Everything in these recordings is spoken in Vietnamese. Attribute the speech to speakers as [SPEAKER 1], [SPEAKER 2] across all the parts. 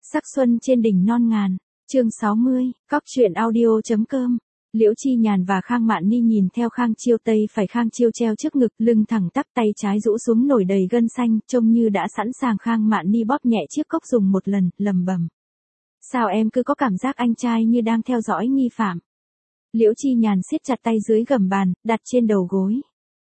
[SPEAKER 1] Sắc xuân trên đỉnh non ngàn, chương 60, cóc truyện audio.com. Liễu Chi Nhàn và Khang Mạn Ni nhìn theo Khang Chiêu, tay phải Khang Chiêu treo trước ngực, lưng thẳng tắp, tay trái rũ xuống nổi đầy gân xanh, trông như đã sẵn sàng. Khang Mạn Ni bóp nhẹ chiếc cốc dùng một lần, lầm bầm: sao em cứ có cảm giác anh trai như đang theo dõi nghi phạm. Liễu Chi Nhàn siết chặt tay dưới gầm bàn, đặt trên đầu gối.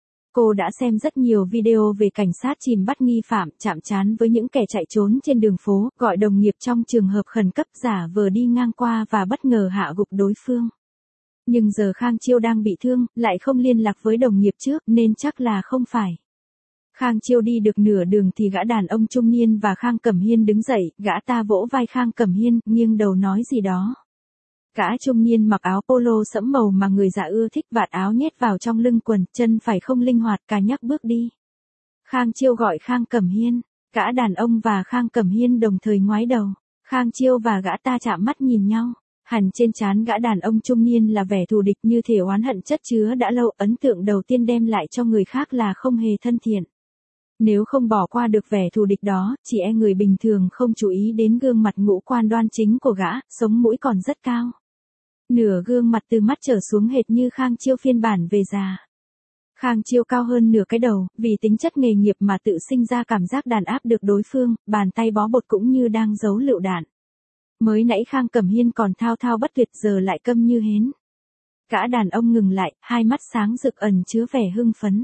[SPEAKER 1] Cô đã xem rất nhiều video về cảnh sát chìm bắt nghi phạm, chạm trán với những kẻ chạy trốn trên đường phố, gọi đồng nghiệp trong trường hợp khẩn cấp, giả vờ đi ngang qua và bất ngờ hạ gục đối phương. Nhưng giờ Khang Chiêu đang bị thương, lại không liên lạc với đồng nghiệp trước, nên chắc là không phải. Khang Chiêu đi được nửa đường thì gã đàn ông trung niên và Khang Cẩm Hiên đứng dậy, gã ta vỗ vai Khang Cẩm Hiên, nghiêng đầu nói gì đó. Gã trung niên mặc áo polo sẫm màu mà người già ưa thích, vạt áo nhét vào trong lưng quần, chân phải không linh hoạt, cà nhắc bước đi. Khang Chiêu gọi Khang Cẩm Hiên, gã đàn ông và Khang Cẩm Hiên đồng thời ngoái đầu. Khang Chiêu và gã ta chạm mắt nhìn nhau. Hẳn trên trán gã đàn ông trung niên là vẻ thù địch, như thể oán hận chất chứa đã lâu. Ấn tượng đầu tiên đem lại cho người khác là không hề thân thiện. Nếu không bỏ qua được vẻ thù địch đó, chỉ e người bình thường không chú ý đến gương mặt ngũ quan đoan chính của gã, sống mũi còn rất cao. Nửa gương mặt từ mắt trở xuống hệt như Khang Chiêu phiên bản về già. Khang Chiêu cao hơn nửa cái đầu, vì tính chất nghề nghiệp mà tự sinh ra cảm giác đàn áp được đối phương, bàn tay bó bột cũng như đang giấu lựu đạn. Mới nãy Khang Cẩm Hiên còn thao thao bất tuyệt, giờ lại câm như hến. Gã đàn ông ngừng lại, hai mắt sáng rực ẩn chứa vẻ hưng phấn.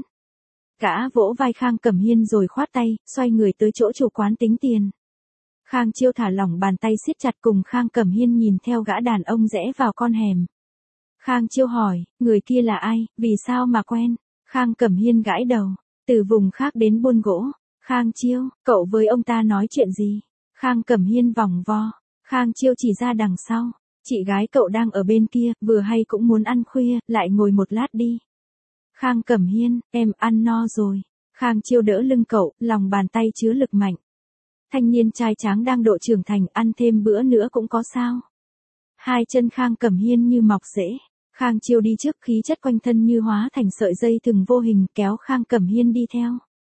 [SPEAKER 1] Gã vỗ vai Khang Cẩm Hiên rồi khoát tay, xoay người tới chỗ chủ quán tính tiền. Khang Chiêu thả lỏng bàn tay siết chặt, cùng Khang Cẩm Hiên nhìn theo gã đàn ông rẽ vào con hẻm. Khang Chiêu hỏi, người kia là ai, vì sao mà quen? Khang Cẩm Hiên gãi đầu, từ vùng khác đến buôn gỗ. Khang Chiêu, cậu với ông ta nói chuyện gì? Khang Cẩm Hiên vòng vo. Khang Chiêu chỉ ra đằng sau. Chị gái cậu đang ở bên kia, vừa hay cũng muốn ăn khuya, lại ngồi một lát đi. Khang Cẩm Hiên, em ăn no rồi. Khang Chiêu đỡ lưng cậu, lòng bàn tay chứa lực mạnh. Thanh niên trai tráng đang độ trưởng thành, ăn thêm bữa nữa cũng có sao. Hai chân Khang Cẩm Hiên như mọc rễ. Khang Chiêu đi trước, khí chất quanh thân như hóa thành sợi dây thừng vô hình, kéo Khang Cẩm Hiên đi theo.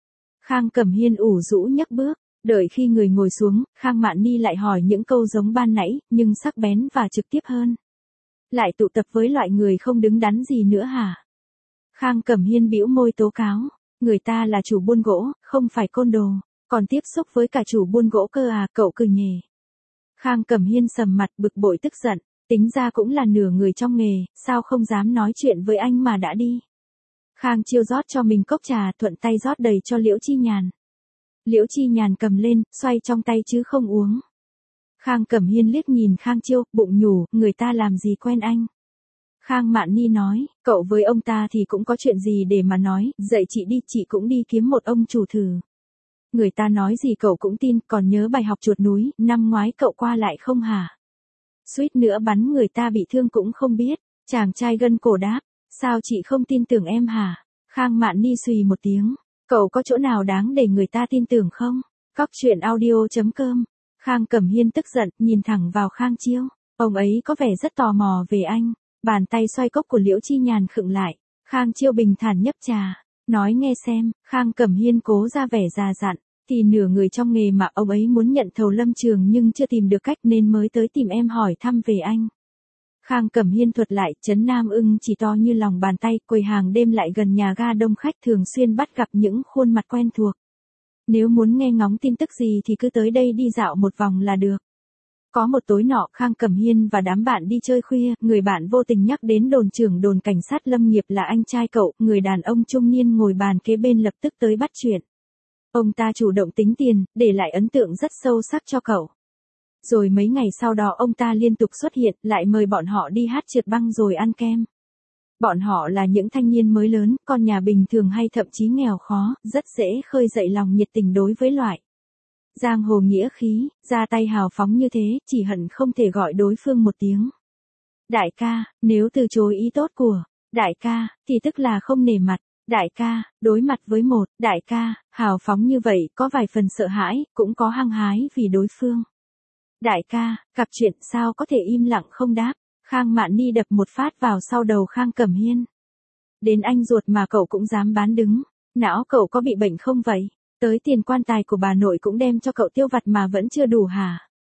[SPEAKER 1] Khang Cẩm Hiên ủ rũ nhấc bước. Đợi khi người ngồi xuống, Khang Mạn Ni lại hỏi những câu giống ban nãy, nhưng sắc bén và trực tiếp hơn. Lại tụ tập với loại người không đứng đắn gì nữa hả? Khang Cẩm Hiên bĩu môi tố cáo. Người ta là chủ buôn gỗ, không phải côn đồ. Còn tiếp xúc với cả chủ buôn gỗ cơ à, cậu cười nhề. Khang Cẩm Hiên sầm mặt, bực bội tức giận. Tính ra cũng là nửa người trong nghề, sao không dám nói chuyện với anh mà đã đi. Khang Chiêu rót cho mình cốc trà, thuận tay rót đầy cho Liễu Chi Nhàn. Liễu Chi Nhàn cầm lên, xoay trong tay chứ không uống. Khang Cẩm Hiên liếc nhìn Khang Chiêu, bụng nhủ, người ta làm gì quen anh. Khang Mạn Ni nói, cậu với ông ta thì cũng có chuyện gì để mà nói, dậy chị đi, chị cũng đi kiếm một ông chủ thử. Người ta nói gì cậu cũng tin, còn nhớ bài học chuột núi, năm ngoái cậu qua lại không hả? Suýt nữa bắn người ta bị thương cũng không biết. Chàng trai gân cổ đáp, sao chị không tin tưởng em hả? Khang Mạn Ni xùy một tiếng, cậu có chỗ nào đáng để người ta tin tưởng không? Cóc truyện audio.com. Khang Cẩm Hiên tức giận, nhìn thẳng vào Khang Chiêu. Ông ấy có vẻ rất tò mò về anh. Bàn tay xoay cốc của Liễu Chi Nhàn khựng lại. Khang Chiêu bình thản nhấp trà. Nói nghe xem. Khang Cẩm Hiên cố ra vẻ già dặn. Thì nửa người trong nghề mà ông ấy muốn nhận thầu lâm trường nhưng chưa tìm được cách nên mới tới tìm em hỏi thăm về anh. Khang Cẩm Hiên thuật lại, trấn Nam Ưng chỉ to như lòng bàn tay, quầy hàng đêm lại gần nhà ga đông khách, thường xuyên bắt gặp những khuôn mặt quen thuộc. Nếu muốn nghe ngóng tin tức gì thì cứ tới đây đi dạo một vòng là được. Có một tối nọ, Khang Cẩm Hiên và đám bạn đi chơi khuya, người bạn vô tình nhắc đến đồn trưởng đồn cảnh sát Lâm Nghiệp là anh trai cậu, người đàn ông trung niên ngồi bàn kế bên lập tức tới bắt chuyện. Ông ta chủ động tính tiền, để lại ấn tượng rất sâu sắc cho cậu. Rồi mấy ngày sau đó ông ta liên tục xuất hiện, lại mời bọn họ đi hát trượt băng rồi ăn kem. Bọn họ là những thanh niên mới lớn, con nhà bình thường hay thậm chí nghèo khó, rất dễ khơi dậy lòng nhiệt tình đối với loại giang hồ nghĩa khí, ra tay hào phóng như thế, chỉ hận không thể gọi đối phương một tiếng đại ca. Nếu từ chối ý tốt của đại ca, thì tức là không nể mặt. Đại ca, đối mặt với một đại ca hào phóng như vậy, có vài phần sợ hãi, cũng có hăng hái vì đối phương. Đại ca, gặp chuyện sao có thể im lặng không đáp. Khang Mạn Ni đập một phát vào sau đầu Khang Cẩm Hiên. Đến anh ruột mà cậu cũng dám bán đứng. Não cậu có bị bệnh không vậy? Tới tiền quan tài của bà nội cũng đem cho cậu tiêu vặt mà vẫn chưa đủ hả?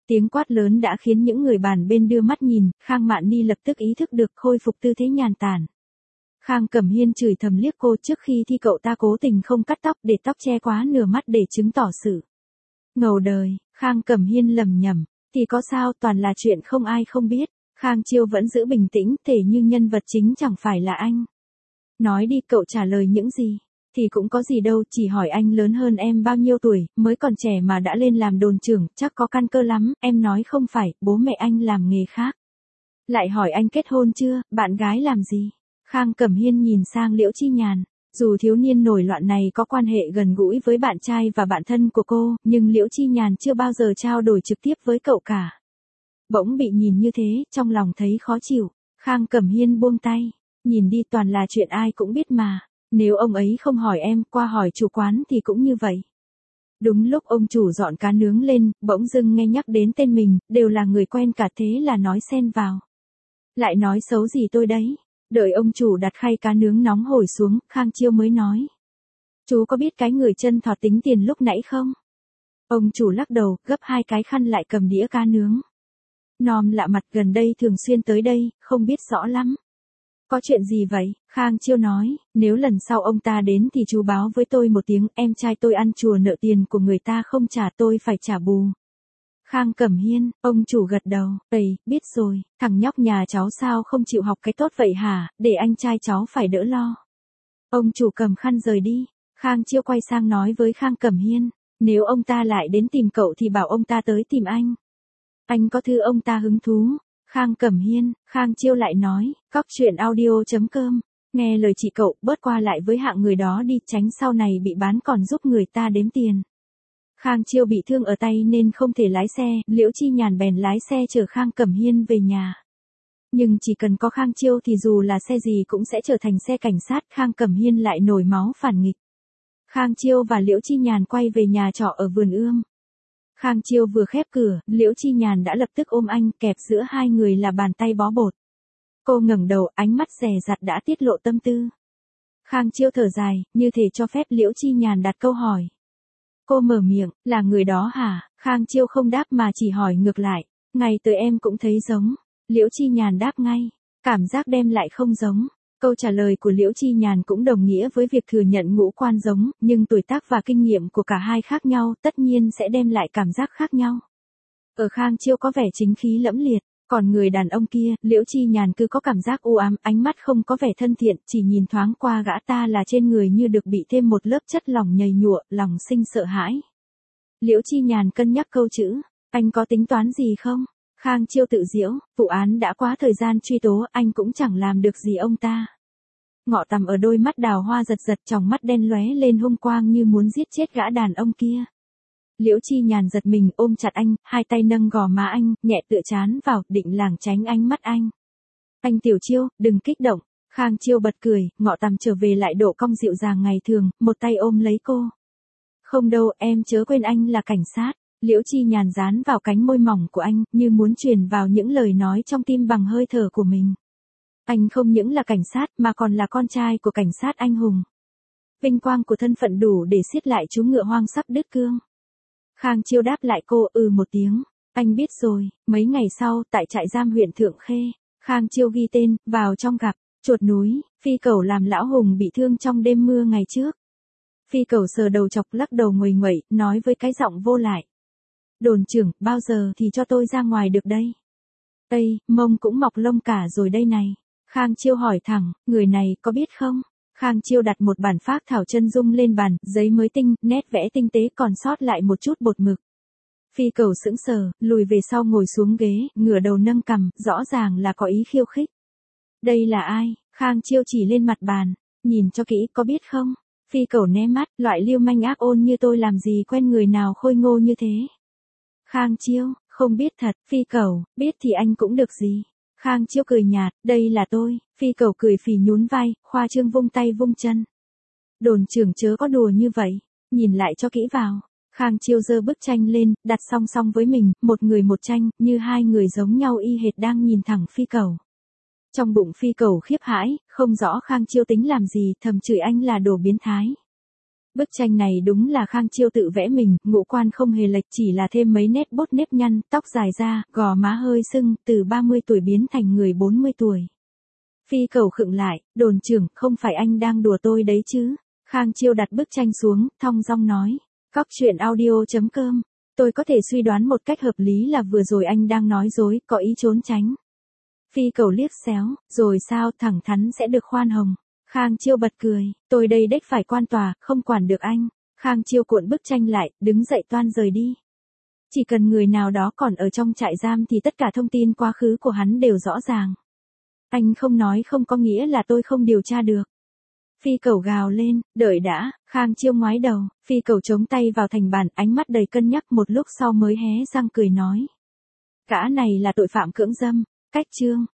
[SPEAKER 1] Tiếng quát lớn đã khiến những người bàn bên đưa mắt nhìn, Khang Mạn Ni lập tức ý thức được khôi phục tư thế nhàn tản. Khang Cẩm Hiên chửi thầm liếc cô trước khi thi cậu ta cố tình không cắt tóc để tóc che quá nửa mắt để chứng tỏ sự ngầu đời. Khang Cẩm Hiên lầm nhầm, thì có sao, toàn là chuyện không ai không biết. Khang Chiêu vẫn giữ bình tĩnh, thể như nhân vật chính chẳng phải là anh. Nói đi, cậu trả lời những gì? Thì cũng có gì đâu, chỉ hỏi anh lớn hơn em bao nhiêu tuổi, mới còn trẻ mà đã lên làm đồn trưởng, chắc có căn cơ lắm. Em nói không phải, bố mẹ anh làm nghề khác. Lại hỏi anh kết hôn chưa, bạn gái làm gì? Khang Cẩm Hiên nhìn sang Liễu Chi Nhàn. Dù thiếu niên nổi loạn này có quan hệ gần gũi với bạn trai và bạn thân của cô, nhưng Liễu Chi Nhàn chưa bao giờ trao đổi trực tiếp với cậu cả. Bỗng bị nhìn như thế, trong lòng thấy khó chịu. Khang Cẩm Hiên buông tay. Nhìn đi, toàn là chuyện ai cũng biết mà. Nếu ông ấy không hỏi em, qua hỏi chủ quán thì cũng như vậy. Đúng lúc ông chủ dọn cá nướng lên, bỗng dưng nghe nhắc đến tên mình, đều là người quen cả, thế là nói xen vào. Lại nói xấu gì tôi đấy? Đợi ông chủ đặt khay cá nướng nóng hổi xuống, Khang Chiêu mới nói. Chú có biết cái người chân thọt tính tiền lúc nãy không? Ông chủ lắc đầu, gấp 2 cái khăn lại cầm đĩa cá nướng. Nom lạ mặt, gần đây thường xuyên tới đây, không biết rõ lắm. Có chuyện gì vậy? Khang Chiêu nói, nếu lần sau ông ta đến thì chú báo với tôi một tiếng, em trai tôi ăn chùa nợ tiền của người ta không trả, tôi phải trả bù. Khang Cẩm Hiên, ông chủ gật đầu, biết rồi, thằng nhóc nhà cháu sao không chịu học cái tốt vậy hả, để anh trai cháu phải đỡ lo. Ông chủ cầm khăn rời đi, Khang Chiêu quay sang nói với Khang Cẩm Hiên, nếu ông ta lại đến tìm cậu thì bảo ông ta tới tìm anh. Anh có thư ông ta hứng thú. Khang Cẩm Hiên, Khang Chiêu lại nói, cóc truyện audio.com, nghe lời chị cậu, bớt qua lại với hạng người đó đi, tránh sau này bị bán còn giúp người ta đếm tiền. Khang Chiêu bị thương ở tay nên không thể lái xe, Liễu Chi Nhàn bèn lái xe chở Khang Cẩm Hiên về nhà. Nhưng chỉ cần có Khang Chiêu thì dù là xe gì cũng sẽ trở thành xe cảnh sát, Khang Cẩm Hiên lại nổi máu phản nghịch. Khang Chiêu và Liễu Chi Nhàn quay về nhà trọ ở vườn ươm. Khang Chiêu vừa khép cửa, Liễu Chi Nhàn đã lập tức ôm anh, kẹp giữa hai người là bàn tay bó bột. Cô ngẩng đầu, ánh mắt dè dặt đã tiết lộ tâm tư. Khang Chiêu thở dài, như thể cho phép Liễu Chi Nhàn đặt câu hỏi. Cô mở miệng, là người đó hả? Khang Chiêu không đáp mà chỉ hỏi ngược lại. Ngày tới em cũng thấy giống. Liễu Chi Nhàn đáp ngay. Cảm giác đem lại không giống. Câu trả lời của Liễu Chi Nhàn cũng đồng nghĩa với việc thừa nhận ngũ quan giống, nhưng tuổi tác và kinh nghiệm của cả hai khác nhau, tất nhiên sẽ đem lại cảm giác khác nhau. Ở Khang Chiêu có vẻ chính khí lẫm liệt, còn người đàn ông kia, Liễu Chi Nhàn cứ có cảm giác u ám, ánh mắt không có vẻ thân thiện, chỉ nhìn thoáng qua gã ta là trên người như được bị thêm một lớp chất lỏng nhầy nhụa, lòng sinh sợ hãi. Liễu Chi Nhàn cân nhắc câu chữ, anh có tính toán gì không? Khang Chiêu tự giễu, vụ án đã quá thời gian truy tố, anh cũng chẳng làm được gì ông ta. Ngọ tằm ở đôi mắt đào hoa giật giật, tròng mắt đen lóe lên hung quang như muốn giết chết gã đàn ông kia. Liễu Chi Nhàn giật mình ôm chặt anh, hai tay nâng gò má anh, nhẹ tựa trán vào, định lảng tránh ánh mắt anh. Anh Tiểu Chiêu, đừng kích động. Khang Chiêu bật cười, ngọ tằm trở về lại độ cong dịu dàng ngày thường, một tay ôm lấy cô. Không đâu, em chớ quên anh là cảnh sát. Liễu Chi Nhàn dán vào cánh môi mỏng của anh, như muốn truyền vào những lời nói trong tim bằng hơi thở của mình. Anh không những là cảnh sát mà còn là con trai của cảnh sát anh hùng. Vinh quang của thân phận đủ để xiết lại chú ngựa hoang sắp đứt cương. Khang Chiêu đáp lại cô một tiếng. Anh biết rồi. Mấy ngày sau, tại trại giam huyện Thượng Khê, Khang Chiêu ghi tên, vào trong gặp, chuột núi, Phi Cẩu làm lão hùng bị thương trong đêm mưa ngày trước. Phi Cẩu sờ đầu chọc lắc đầu nguầy nguậy, nói với cái giọng vô lại. Đồn trưởng, bao giờ thì cho tôi ra ngoài được đây? Mông cũng mọc lông cả rồi đây này. Khang Chiêu hỏi thẳng, người này có biết không? Khang Chiêu đặt một bản phác thảo chân dung lên bàn, giấy mới tinh, nét vẽ tinh tế còn sót lại một chút bột mực. Phi Cẩu sững sờ, lùi về sau ngồi xuống ghế, ngửa đầu nâng cằm, rõ ràng là có ý khiêu khích. Đây là ai? Khang Chiêu chỉ lên mặt bàn, nhìn cho kỹ, có biết không? Phi Cẩu né mắt, loại lưu manh ác ôn như tôi làm gì quen người nào khôi ngô như thế. Khang Chiêu, không biết thật. Phi Cẩu, biết thì anh cũng được gì. Khang Chiêu cười nhạt, đây là tôi. Phi Cẩu cười phì nhún vai, khoa trương vung tay vung chân. Đồn trưởng chớ có đùa như vậy, nhìn lại cho kỹ vào. Khang Chiêu giơ bức tranh lên, đặt song song với mình, một người một tranh, như hai người giống nhau y hệt đang nhìn thẳng Phi Cẩu. Trong bụng Phi Cẩu khiếp hãi, không rõ Khang Chiêu tính làm gì, thầm chửi anh là đồ biến thái. Bức tranh này đúng là Khang Chiêu tự vẽ mình, ngũ quan không hề lệch, chỉ là thêm mấy nét bốt nếp nhăn, tóc dài ra, gò má hơi sưng, từ 30 tuổi biến thành người 40 tuổi. Phi Cẩu khựng lại, đồn trưởng, không phải anh đang đùa tôi đấy chứ? Khang Chiêu đặt bức tranh xuống, thong dong nói. Cóc truyện audio.com. Tôi có thể suy đoán một cách hợp lý là vừa rồi anh đang nói dối, có ý trốn tránh. Phi Cẩu liếc xéo, rồi sao, thẳng thắn sẽ được khoan hồng. Khang Chiêu bật cười, tôi đây đếch phải quan tòa, không quản được anh. Khang Chiêu cuộn bức tranh lại, đứng dậy toan rời đi. Chỉ cần người nào đó còn ở trong trại giam thì tất cả thông tin quá khứ của hắn đều rõ ràng. Anh không nói không có nghĩa là tôi không điều tra được. Phi Cẩu gào lên, đợi đã, Khang Chiêu ngoái đầu, Phi Cẩu chống tay vào thành bàn, ánh mắt đầy cân nhắc, một lúc sau mới hé răng cười nói. Gã này là tội phạm cưỡng dâm, cách chương.